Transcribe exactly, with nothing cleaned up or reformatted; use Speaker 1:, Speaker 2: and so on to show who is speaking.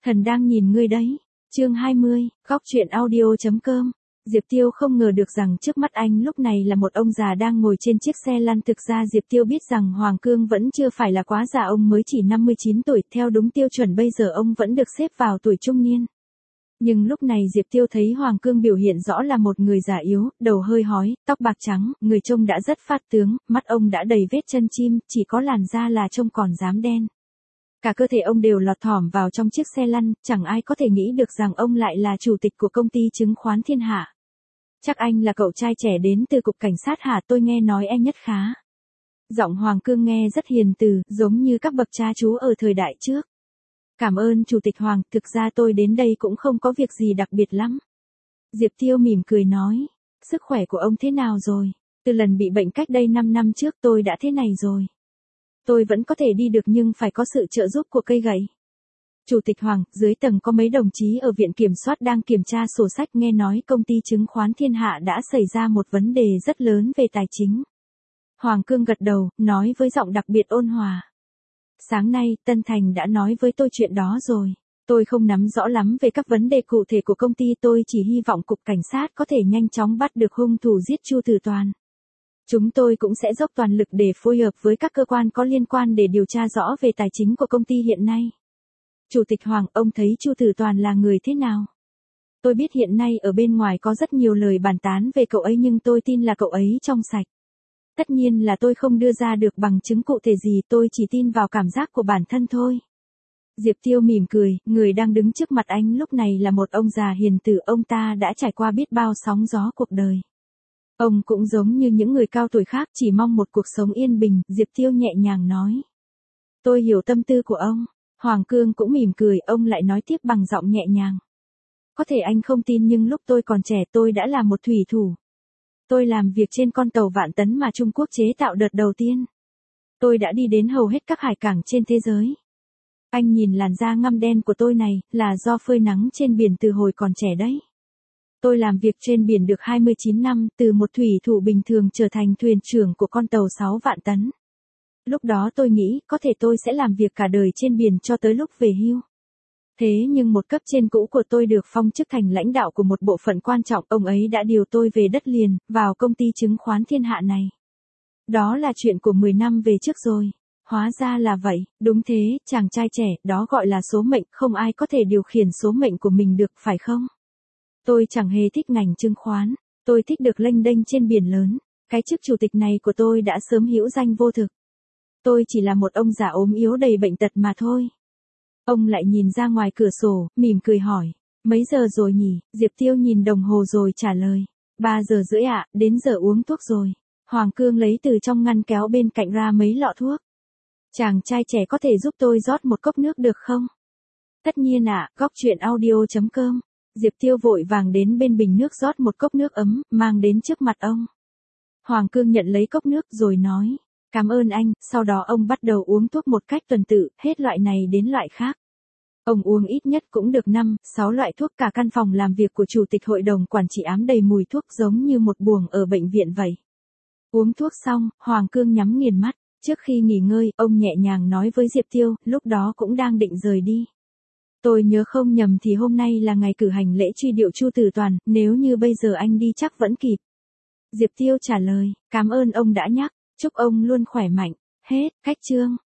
Speaker 1: Thần đang nhìn ngươi đấy. Chương hai mươi, góc truyện audio chấm com. Diệp Tiêu không ngờ được rằng trước mắt anh lúc này là một ông già đang ngồi trên chiếc xe lăn. Thực ra Diệp Tiêu biết rằng Hoàng Cương vẫn chưa phải là quá già, ông mới chỉ năm mươi chín tuổi, theo đúng tiêu chuẩn bây giờ ông vẫn được xếp vào tuổi trung niên. Nhưng lúc này Diệp Tiêu thấy Hoàng Cương biểu hiện rõ là một người già yếu, đầu hơi hói, tóc bạc trắng, người trông đã rất phát tướng, mắt ông đã đầy vết chân chim, chỉ có làn da là trông còn rám đen. Cả cơ thể ông đều lọt thỏm vào trong chiếc xe lăn, chẳng ai có thể nghĩ được rằng ông lại là chủ tịch của công ty chứng khoán Thiên Hạ. Chắc anh là cậu trai trẻ đến từ cục cảnh sát hả, tôi nghe nói em nhất khá. Giọng Hoàng Cương nghe rất hiền từ, giống như các bậc cha chú ở thời đại trước. Cảm ơn Chủ tịch Hoàng, thực ra tôi đến đây cũng không có việc gì đặc biệt lắm. Diệp Tiêu mỉm cười nói, sức khỏe của ông thế nào rồi? Từ lần bị bệnh cách đây năm năm trước tôi đã thế này rồi. Tôi vẫn có thể đi được nhưng phải có sự trợ giúp của cây gậy. Chủ tịch Hoàng, dưới tầng có mấy đồng chí ở viện kiểm soát đang kiểm tra sổ sách, nghe nói công ty chứng khoán Thiên Hạ đã xảy ra một vấn đề rất lớn về tài chính. Hoàng Cương gật đầu, nói với giọng đặc biệt ôn hòa. Sáng nay, Tân Thành đã nói với tôi chuyện đó rồi. Tôi không nắm rõ lắm về các vấn đề cụ thể của công ty, tôi chỉ hy vọng cục cảnh sát có thể nhanh chóng bắt được hung thủ giết Chu Tử Toàn. Chúng tôi cũng sẽ dốc toàn lực để phối hợp với các cơ quan có liên quan để điều tra rõ về tài chính của công ty hiện nay. Chủ tịch Hoàng, ông thấy Chu Tử Toàn là người thế nào? Tôi biết hiện nay ở bên ngoài có rất nhiều lời bàn tán về cậu ấy nhưng tôi tin là cậu ấy trong sạch. Tất nhiên là tôi không đưa ra được bằng chứng cụ thể gì, tôi chỉ tin vào cảm giác của bản thân thôi. Diệp Tiêu mỉm cười, người đang đứng trước mặt anh lúc này là một ông già hiền từ, ông ta đã trải qua biết bao sóng gió cuộc đời. Ông cũng giống như những người cao tuổi khác, chỉ mong một cuộc sống yên bình. Diệp Tiêu nhẹ nhàng nói. Tôi hiểu tâm tư của ông. Hoàng Cương cũng mỉm cười, ông lại nói tiếp bằng giọng nhẹ nhàng. Có thể anh không tin nhưng lúc tôi còn trẻ tôi đã là một thủy thủ. Tôi làm việc trên con tàu vạn tấn mà Trung Quốc chế tạo đợt đầu tiên. Tôi đã đi đến hầu hết các hải cảng trên thế giới. Anh nhìn làn da ngăm đen của tôi này, là do phơi nắng trên biển từ hồi còn trẻ đấy. Tôi làm việc trên biển được hai mươi chín năm, từ một thủy thủ bình thường trở thành thuyền trưởng của con tàu sáu vạn tấn. Lúc đó tôi nghĩ, có thể tôi sẽ làm việc cả đời trên biển cho tới lúc về hưu. Thế nhưng một cấp trên cũ của tôi được phong chức thành lãnh đạo của một bộ phận quan trọng, ông ấy đã điều tôi về đất liền, vào công ty chứng khoán Thiên Hạ này. Đó là chuyện của mười năm về trước rồi. Hóa ra là vậy, đúng thế, chàng trai trẻ, đó gọi là số mệnh, không ai có thể điều khiển số mệnh của mình được, phải không? Tôi chẳng hề thích ngành chứng khoán, tôi thích được lênh đênh trên biển lớn, cái chức chủ tịch này của tôi đã sớm hữu danh vô thực. Tôi chỉ là một ông già ốm yếu đầy bệnh tật mà thôi. Ông lại nhìn ra ngoài cửa sổ, mỉm cười hỏi, mấy giờ rồi nhỉ? Diệp Tiêu nhìn đồng hồ rồi trả lời, ba giờ rưỡi ạ, đến giờ uống thuốc rồi. Hoàng Cương lấy từ trong ngăn kéo bên cạnh ra mấy lọ thuốc. Chàng trai trẻ có thể giúp tôi rót một cốc nước được không? Tất nhiên ạ, góc truyện audio chấm com. Diệp Tiêu vội vàng đến bên bình nước rót một cốc nước ấm, mang đến trước mặt ông. Hoàng Cương nhận lấy cốc nước rồi nói, cảm ơn anh, sau đó ông bắt đầu uống thuốc một cách tuần tự, hết loại này đến loại khác. Ông uống ít nhất cũng được năm, sáu loại thuốc, cả căn phòng làm việc của chủ tịch hội đồng quản trị ám đầy mùi thuốc giống như một buồng ở bệnh viện vậy. Uống thuốc xong, Hoàng Cương nhắm nghiền mắt, trước khi nghỉ ngơi, ông nhẹ nhàng nói với Diệp Tiêu, lúc đó cũng đang định rời đi. Tôi nhớ không nhầm thì hôm nay là ngày cử hành lễ truy điệu Chu Tử Toàn, nếu như bây giờ anh đi chắc vẫn kịp. Diệp Tiêu trả lời, cảm ơn ông đã nhắc, chúc ông luôn khỏe mạnh. Hết, cách chương.